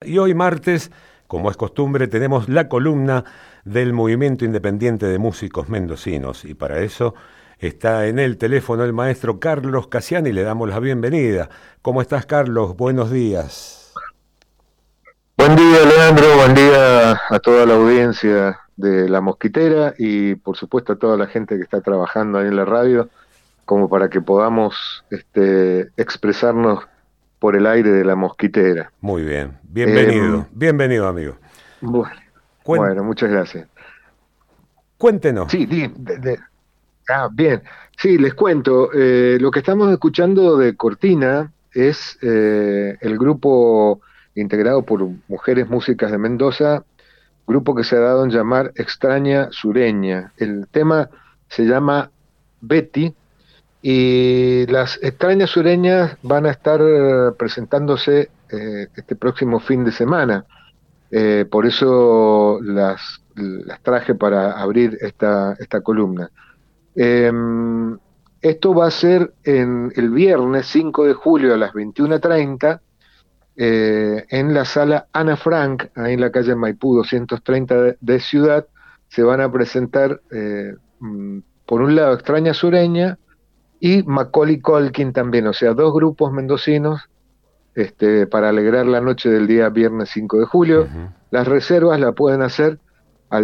y hoy martes, como es costumbre, tenemos la columna del Movimiento Independiente de Músicos Mendocinos y para eso está en el teléfono el maestro Carlos Cassiani y le damos la bienvenida. ¿Cómo estás, Carlos? Buenos días. Buen día, Leandro, buen día a toda la audiencia de La Mosquitera y por supuesto a toda la gente que está trabajando ahí en la radio, como para que podamos expresarnos por el aire de La Mosquitera. Muy bien. Em, Bienvenido. Bienvenido, amigo. bueno, Cuen- bueno, muchas gracias. Cuéntenos. Sí, bien. Sí, les cuento. Lo que estamos escuchando de Cortina es el grupo integrado por mujeres músicas de Mendoza, grupo que se ha dado en llamar Extraña Sureña. El tema se llama Betty y las Extrañas Sureñas van a estar presentándose este próximo fin de semana. Por eso las traje para abrir esta columna. Eh, Esto va a ser el viernes 5 de julio a las 21:30 en la sala Ana Frank, ahí en la calle Maipú 230 de Ciudad. Se van a presentar, por un lado, Extraña Sureña y Macaulay Culkin también, o sea, dos grupos mendocinos para alegrar la noche del día viernes 5 de julio. Ujú. Las reservas la pueden hacer al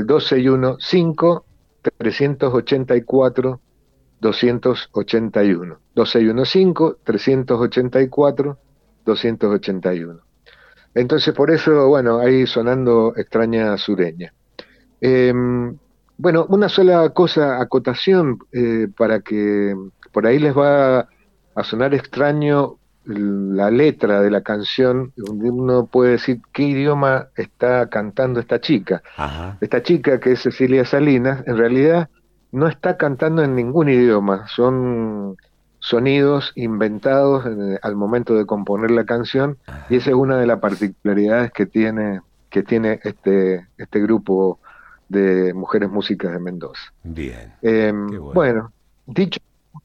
261-5-384 281. 261-5-384 281. Entonces, por eso, bueno, ahí sonando Extraña Sureña. Eh, bueno, una sola cosa, acotación, para que por ahí les va a sonar extraño la letra de la canción, donde uno puede decir qué idioma está cantando esta chica. Ajá. Esta chica, que es Cecilia Salinas, en realidad no está cantando en ningún idioma, son sonidos inventados al momento de componer la canción, y esa es una de las particularidades que tiene este grupo de mujeres músicas de Mendoza. Bien. Qué bueno. Bueno, dicho,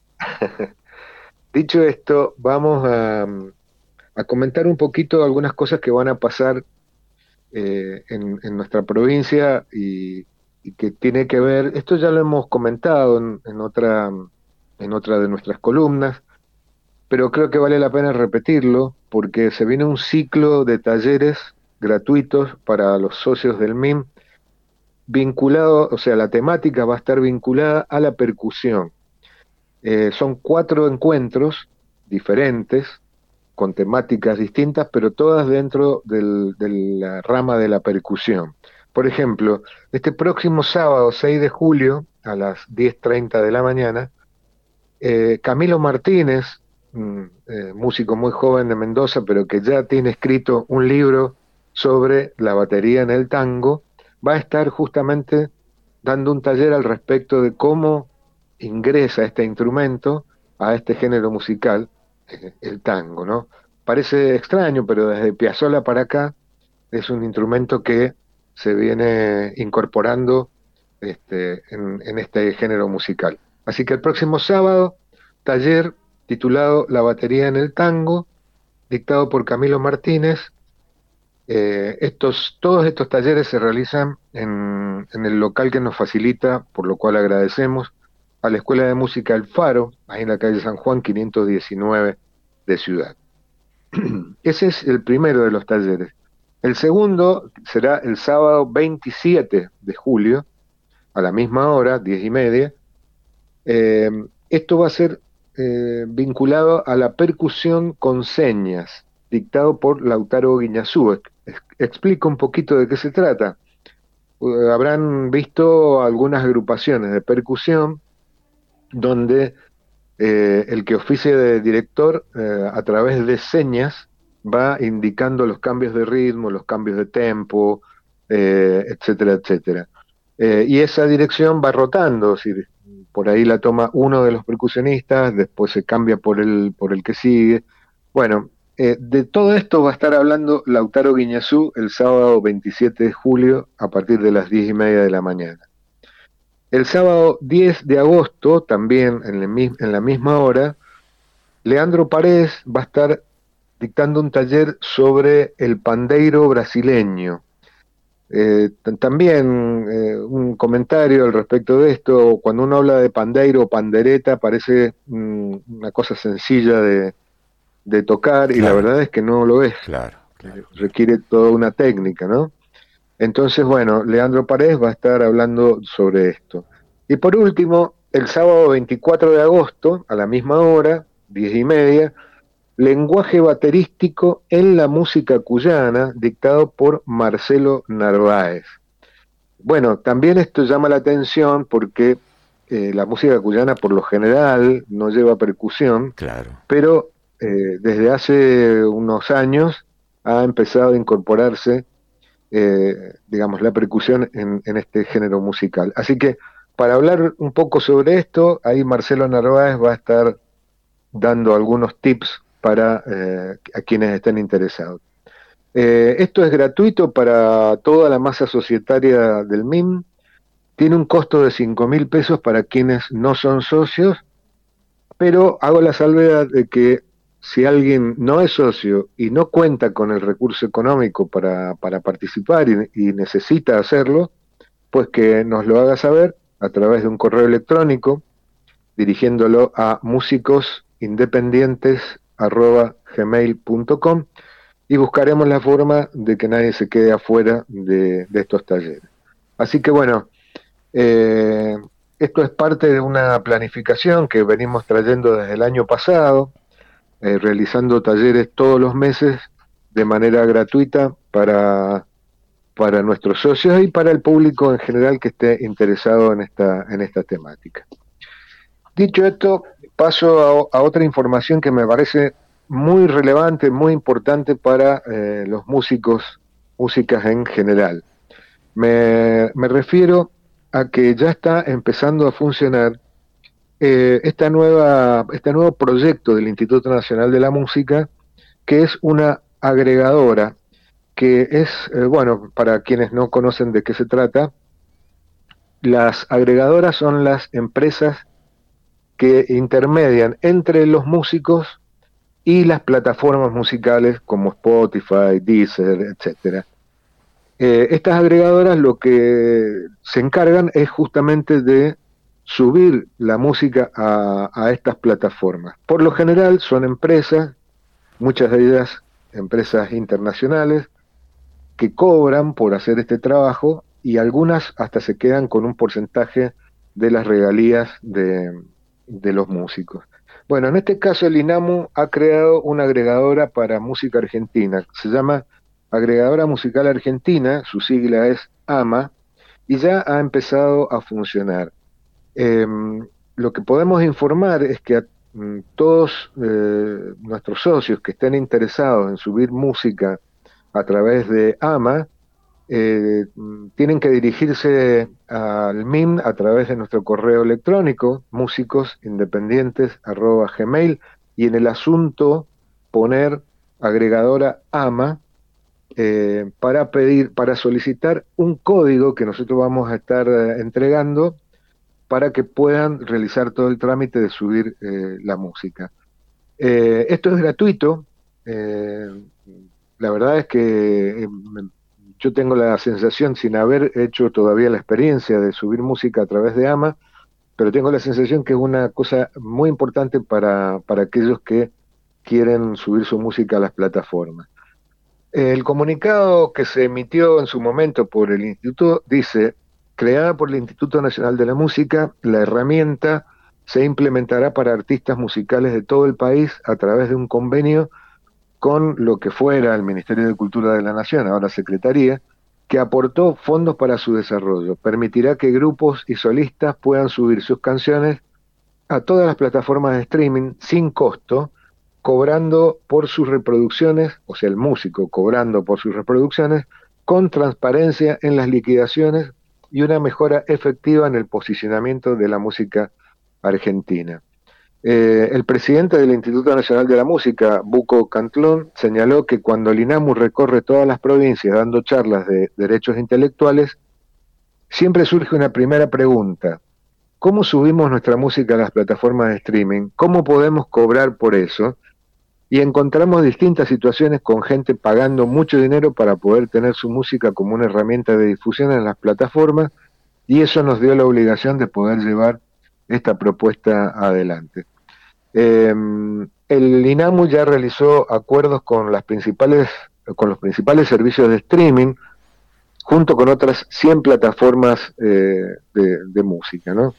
dicho esto, vamos a comentar un poquito algunas cosas que van a pasar en nuestra provincia y que tiene que ver, esto ya lo hemos comentado en otra de nuestras columnas, pero creo que vale la pena repetirlo porque se viene un ciclo de talleres gratuitos para los socios del MIM vinculado, o sea, la temática va a estar vinculada a la percusión. Son 4 encuentros diferentes, con temáticas distintas, pero todas dentro de la rama de la percusión. Por ejemplo, este próximo sábado 6 de julio, a las 10:30 de la mañana, Camilo Martínez, músico muy joven de Mendoza, pero que ya tiene escrito un libro sobre la batería en el tango, va a estar justamente dando un taller al respecto de cómo ingresa este instrumento a este género musical, el tango, ¿no? Parece extraño, pero desde Piazzolla para acá es un instrumento que se viene incorporando en este género musical. Así que el próximo sábado, taller titulado La batería en el tango, dictado por Camilo Martínez. Todos estos talleres se realizan en el local que nos facilita, por lo cual agradecemos, a la Escuela de Música El Faro, ahí en la calle San Juan 519 de Ciudad. Ese es el primero de los talleres. El segundo será el sábado 27 de julio, a la misma hora, 10:30. Eh, Esto va a ser vinculado a la percusión con señas, dictado por Lautaro Guiñazú. Explico un poquito de qué se trata. Habrán visto algunas agrupaciones de percusión donde el que oficia de director, a través de señas, va indicando los cambios de ritmo, los cambios de tempo, etcétera, etcétera. Y esa dirección va rotando, es decir, por ahí la toma uno de los percusionistas, después se cambia por el que sigue. Bueno, de todo esto va a estar hablando Lautaro Guiñazú el sábado 27 de julio a partir de las 10:30 de la mañana. El sábado 10 de agosto, también en la misma hora, Leandro Paredes va a estar dictando un taller sobre el pandeiro brasileño. También un comentario al respecto de esto: cuando uno habla de pandeiro o pandereta parece una cosa sencilla de tocar, y la Claro, verdad es que no lo es. claro, claro, claro. Requiere toda una técnica, ¿no? Entonces, bueno, Leandro Paredes va a estar hablando sobre esto. Y por último, el sábado 24 de agosto, a la misma hora, 10:30, lenguaje baterístico en la música cuyana, dictado por Marcelo Narváez. Bueno, también esto llama la atención porque la música cuyana por lo general no lleva percusión, Claro. pero desde hace unos años ha empezado a incorporarse, digamos, la percusión en este género musical. Así que para hablar un poco sobre esto, ahí Marcelo Narváez va a estar dando algunos tips para a quienes estén interesados. Esto es gratuito para toda la masa societaria del MIM, tiene un costo de 5.000 pesos para quienes no son socios, pero hago la salvedad de que si alguien no es socio y no cuenta con el recurso económico para participar y necesita hacerlo, pues que nos lo haga saber a través de un correo electrónico dirigiéndolo a músicosindependientes@gmail.com, y buscaremos la forma de que nadie se quede afuera de estos talleres. Así que bueno, eh, esto es parte de una planificación que venimos trayendo desde el año pasado, realizando talleres todos los meses de manera gratuita para nuestros socios y para el público en general que esté interesado en esta temática. Dicho esto, paso a otra información que me parece muy relevante, muy importante para los músicos, músicas en general. Me refiero a que ya está empezando a funcionar este nuevo proyecto del Instituto Nacional de la Música, que es una agregadora, que es, bueno, para quienes no conocen de qué se trata, las agregadoras son las empresas que intermedian entre los músicos y las plataformas musicales como Spotify, Deezer, etcétera. Estas agregadoras lo que se encargan es justamente de subir la música a estas plataformas. Por lo general son empresas, muchas de ellas empresas internacionales, que cobran por hacer este trabajo, y algunas hasta se quedan con un porcentaje de las regalías de los músicos. Bueno, en este caso el INAMU ha creado una agregadora para música argentina, se llama Agregadora Musical Argentina, su sigla es AMA, y ya ha empezado a funcionar. Eh, lo que podemos informar es que todos nuestros socios que estén interesados en subir música a través de AMA, tienen que dirigirse al MIM a través de nuestro correo electrónico, músicosindependientes@gmail, y en el asunto poner agregadora AMA, para solicitar un código que nosotros vamos a estar entregando para que puedan realizar todo el trámite de subir la música. Esto es gratuito. La verdad es que yo tengo la sensación, sin haber hecho todavía la experiencia de subir música a través de AMA, pero tengo la sensación que es una cosa muy importante para aquellos que quieren subir su música a las plataformas. El comunicado que se emitió en su momento por el Instituto dice: creada por el Instituto Nacional de la Música, la herramienta se implementará para artistas musicales de todo el país a través de un convenio con lo que fuera el Ministerio de Cultura de la Nación, ahora Secretaría, que aportó fondos para su desarrollo. Permitirá que grupos y solistas puedan subir sus canciones a todas las plataformas de streaming sin costo, cobrando por sus reproducciones, o sea, el músico cobrando por sus reproducciones, con transparencia en las liquidaciones y una mejora efectiva en el posicionamiento de la música argentina. El presidente del Instituto Nacional de la Música, Buco Cantlón, señaló que cuando el INAMU recorre todas las provincias dando charlas de derechos intelectuales, siempre surge una primera pregunta: ¿cómo subimos nuestra música a las plataformas de streaming? ¿Cómo podemos cobrar por eso? y encontramos distintas situaciones con gente pagando mucho dinero para poder tener su música como una herramienta de difusión en las plataformas, y eso nos dio la obligación de poder llevar esta propuesta adelante. El INAMU ya realizó acuerdos con los principales servicios de streaming, junto con otras 100 plataformas de música, ¿no?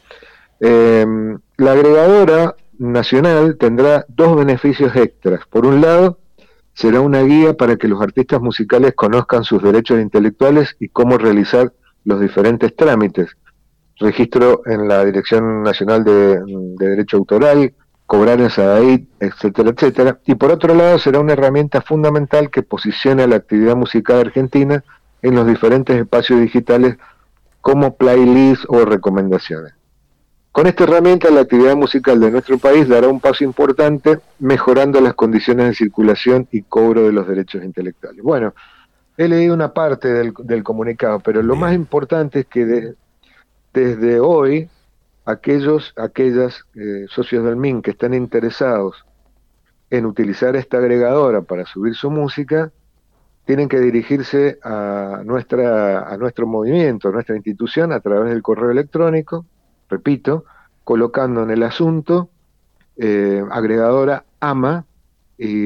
La agregadora nacional tendrá dos beneficios extras. Por un lado, será una guía para que los artistas musicales conozcan sus derechos intelectuales y cómo realizar los diferentes trámites. Registro en la Dirección Nacional de Derecho Autoral, cobrar en SADAIT, etcétera, etcétera. Y por otro lado, será una herramienta fundamental que posicione la actividad musical argentina en los diferentes espacios digitales como playlists o recomendaciones. Con esta herramienta, la actividad musical de nuestro país dará un paso importante, mejorando las condiciones de circulación y cobro de los derechos intelectuales. Bueno, he leído una parte del comunicado, pero lo más importante es que desde hoy, aquellas socios del MIN que están interesados en utilizar esta agregadora para subir su música, tienen que dirigirse a nuestro movimiento, a nuestra institución, a través del correo electrónico, repito, colocando en el asunto agregadora AMA, y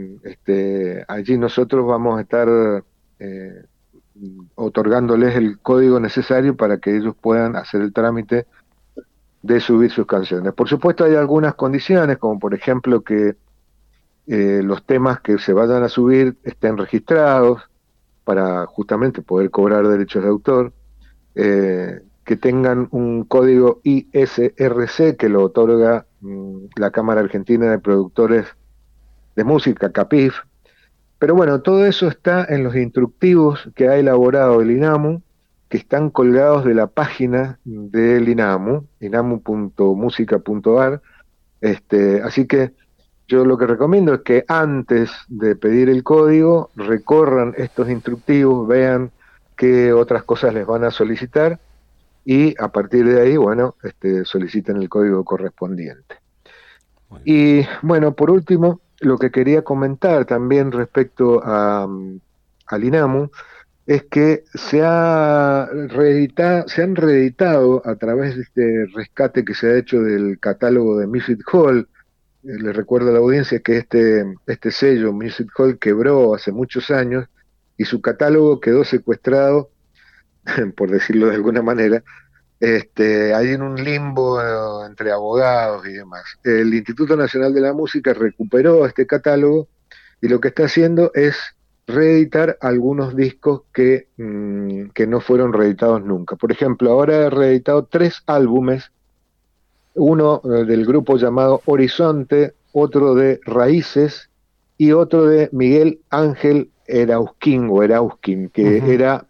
allí nosotros vamos a estar otorgándoles el código necesario para que ellos puedan hacer el trámite de subir sus canciones. Por supuesto hay algunas condiciones, como por ejemplo que los temas que se vayan a subir estén registrados para justamente poder cobrar derechos de autor, que tengan un código ISRC que lo otorga la Cámara Argentina de Productores de Música, CAPIF. Pero bueno, todo eso está en los instructivos que ha elaborado el INAMU, que están colgados de la página del INAMU, inamu.musica.ar. Así que yo lo que recomiendo es que antes de pedir el código, recorran estos instructivos, vean qué otras cosas les van a solicitar, y a partir de ahí, bueno, soliciten el código correspondiente. Y bueno, por último, lo que quería comentar también respecto al INAMU es que se han reeditado a través de este rescate que se ha hecho del catálogo de Music Hall. Les recuerdo a la audiencia que este sello Music Hall quebró hace muchos años y su catálogo quedó secuestrado, por decirlo de alguna manera, hay en un limbo entre abogados y demás. El Instituto Nacional de la Música recuperó este catálogo y lo que está haciendo es reeditar algunos discos que no fueron reeditados nunca. Por ejemplo, ahora he reeditado 3 álbumes, uno del grupo llamado Horizonte, otro de Raíces y otro de Miguel Ángel Erauskin, que era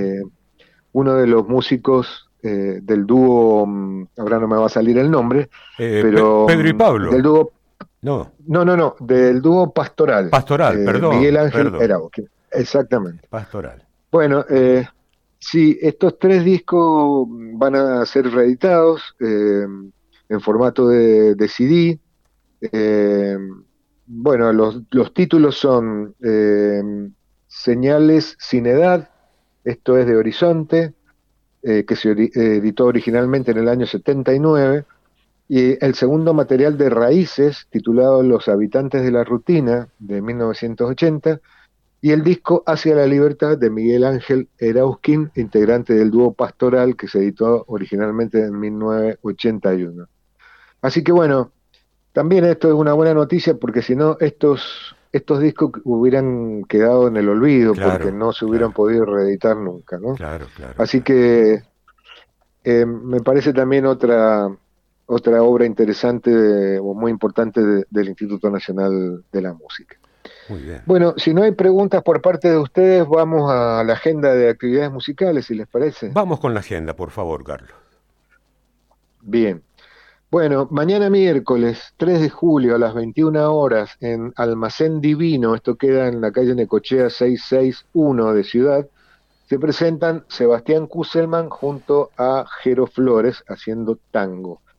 uno de los músicos del dúo, ahora no me va a salir el nombre, pero Pedro y Pablo. Del dúo, no, del dúo Pastoral. Perdón. Miguel Ángel Erauskin, exactamente. Pastoral. Bueno, sí, estos 3 discos van a ser reeditados en formato de CD. Bueno, los títulos son Señales sin edad, esto es de Horizonte, que se editó originalmente en el año 79, y el segundo material de Raíces, titulado Los habitantes de la rutina, de 1980, y el disco Hacia la libertad, de Miguel Ángel Erauskin, integrante del dúo Pastoral, que se editó originalmente en 1981. Así que bueno, también esto es una buena noticia, porque si no, estos discos hubieran quedado en el olvido, porque no se hubieran podido reeditar nunca, ¿no? Así que me parece también otra obra interesante o muy importante del Instituto Nacional de la Música. Muy bien. Bueno, si no hay preguntas por parte de ustedes, vamos a la agenda de actividades musicales, si les parece. Vamos con la agenda, por favor, Carlos. Bien. Bueno, mañana miércoles 3 de julio a las 21 horas en Almacén Divino, esto queda en la calle Necochea 661 de Ciudad, se presentan Sebastián Kusselman junto a Jero Flores haciendo tango.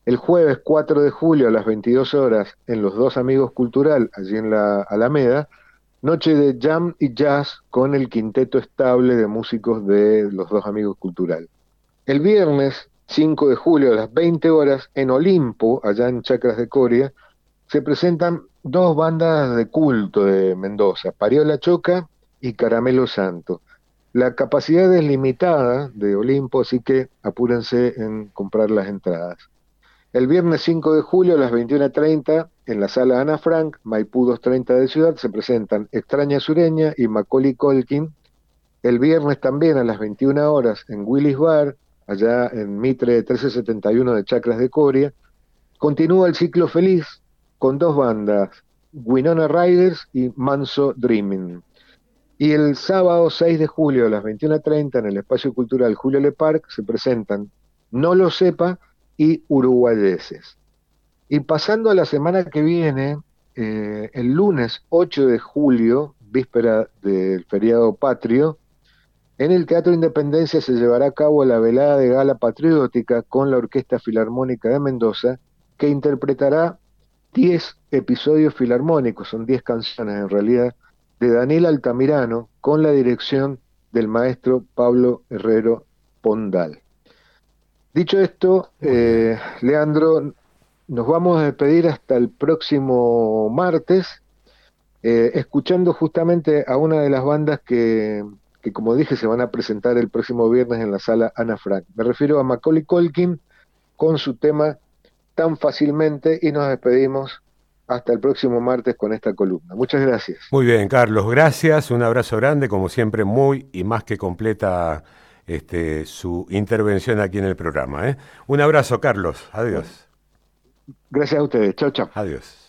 El jueves 4 de julio a las 22 horas en Los Dos Amigos Cultural, allí en la Alameda, noche de jam y jazz con el quinteto estable de músicos de Los Dos Amigos Cultural. El viernes 5 de julio a las 20 horas en Olimpo, allá en Chacras de Coria, se presentan dos bandas de culto de Mendoza, Pariola Choca y Caramelo Santo. La capacidad es limitada de Olimpo, así que apúrense en comprar las entradas. El viernes 5 de julio a las 21:30 en la sala Ana Frank, Maipú 230 de Ciudad, se presentan Extraña Sureña y Macaulay Culkin. El viernes también a las 21 horas en Willis Bar, allá en Mitre 1371 de Chacras de Coria, continúa el ciclo feliz con dos bandas, Winona Riders y Manso Dreaming. Y el sábado 6 de julio a las 21:30 en el Espacio Cultural Julio Le Parc se presentan No Lo Sepa y Uruguayeses. Y pasando a la semana que viene, el lunes 8 de julio, víspera del feriado patrio, en el Teatro Independencia se llevará a cabo la velada de gala patriótica con la Orquesta Filarmónica de Mendoza, que interpretará 10 episodios filarmónicos, son 10 canciones en realidad, de Daniel Altamirano, con la dirección del maestro Pablo Herrero Pondal. Dicho esto, Leandro, nos vamos a despedir hasta el próximo martes, escuchando justamente a una de las bandas que, como dije, se van a presentar el próximo viernes en la sala Ana Frank. Me refiero a Macaulay Culkin con su tema Tan Fácilmente y nos despedimos hasta el próximo martes con esta columna. Muchas gracias. Muy bien, Carlos, gracias. Un abrazo grande, como siempre, muy y más que completa su intervención aquí en el programa. Un abrazo, Carlos. Adiós. Gracias a ustedes. Chao, chao. Adiós.